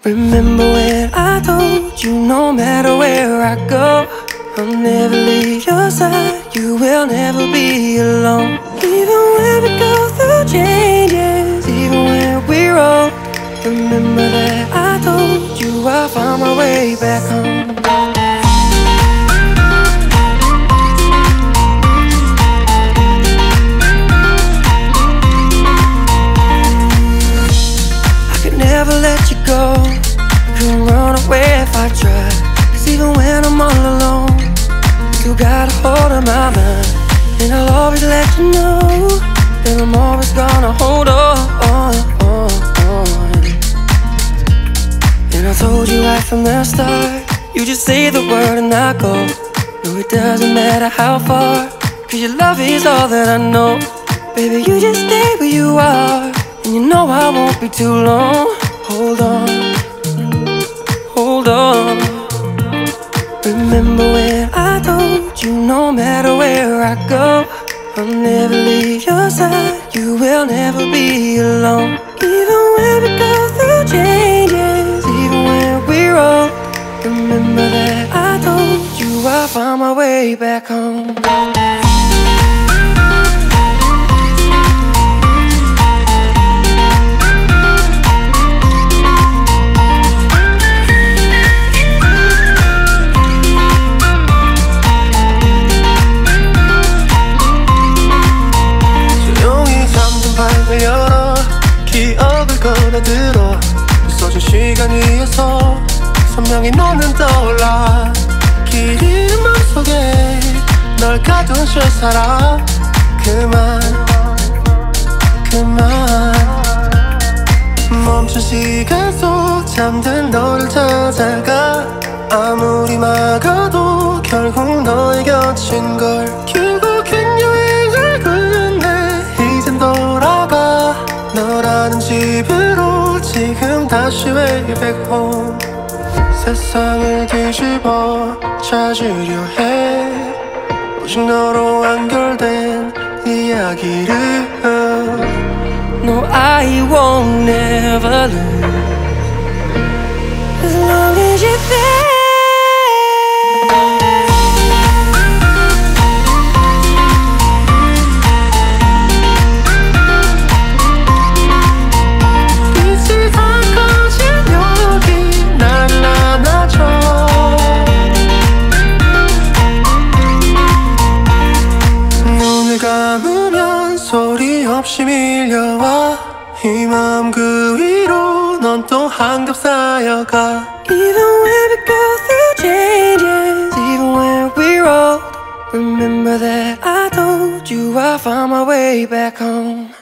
Remember when I told you no matter where I go, I'll never leave your side, you will never be alone. Even when we go through changes, even when we're old, remember that I told you I'll find my way back home. Never let you go, couldn't run away if I tried. Cause even when I'm all alone, you still got a hold of my mind. And I'll always let you know that I'm always gonna hold on. And I told you right from the start, you just say the word and I go. No, it doesn't matter how far, cause your love is all that I know. Baby, you just stay where you are, and you know I won't be too long. Hold on, hold on. Remember when I told you no matter where I go, I'll never leave your side, you will never be alone. Even when we go through changes, even when we're old, remember that I told you I'll find my way back home. 열어 기억을 걸어들어 부서진 시간 위에서 선명히 너는 떠올라 길 잃은 맘속에 널 가둔 실사람 그만 멈춘 시간 속 잠든 너를 찾아가 아무리 막아도 결국 너의 곁인 걸 결국엔 여행을 끝내 이젠 돌아가 너라는 집으로 지금 다시 way back home. 세상을 뒤집어 찾으려 해 오직 너로 완결된 이야기를 No, I won't never lose as long as you're there. 소리 없이 밀려와 이 마음 그 위로 넌 또 한겹 쌓여가 Even when we go through changes, even when we're old, remember that I told you I'll find my way back home.